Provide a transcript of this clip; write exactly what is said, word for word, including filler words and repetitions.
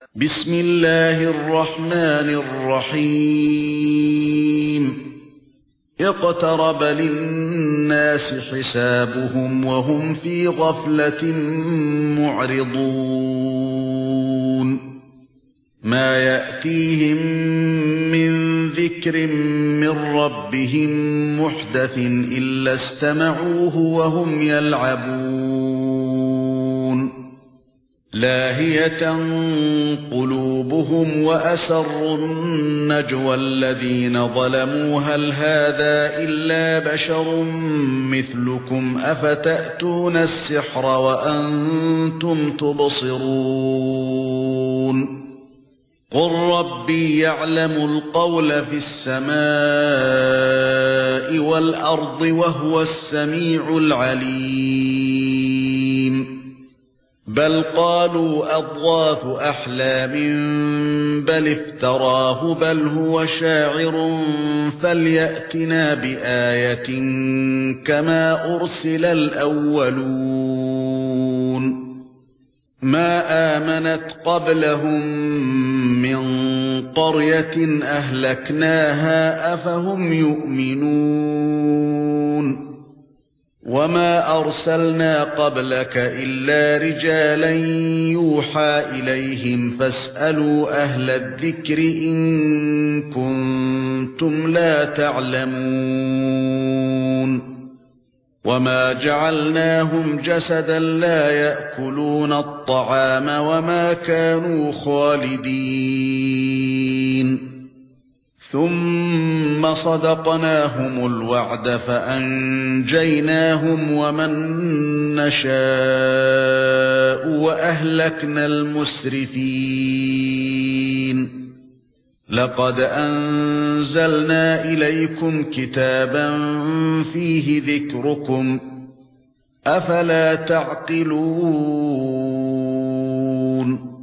بسم الله الرحمن الرحيم اقترب للناس حسابهم وهم في غفلة معرضون ما يأتيهم من ذكر من ربهم محدث إلا استمعوه وهم يلعبون لاهية قلوبهم وأسروا النجوى الذين ظلموا هل هذا إلا بشر مثلكم أفتأتون السحر وأنتم تبصرون قل ربي يعلم القول في السماء والأرض وهو السميع العليم بل قالوا أضغاث أحلام بل افتراه بل هو شاعر فليأتنا بآية كما أرسل الأولون ما آمنت قبلهم من قرية أهلكناها أفهم يؤمنون وما أرسلنا قبلك إلا رجالا يوحى إليهم فاسألوا أهل الذكر إن كنتم لا تعلمون وما جعلناهم جسدا لا يأكلون الطعام وما كانوا خالدين ثم صدقناهم الوعد فأنجيناهم ومن نشاء وأهلكنا المسرفين لقد أنزلنا إليكم كتابا فيه ذكركم أفلا تعقلون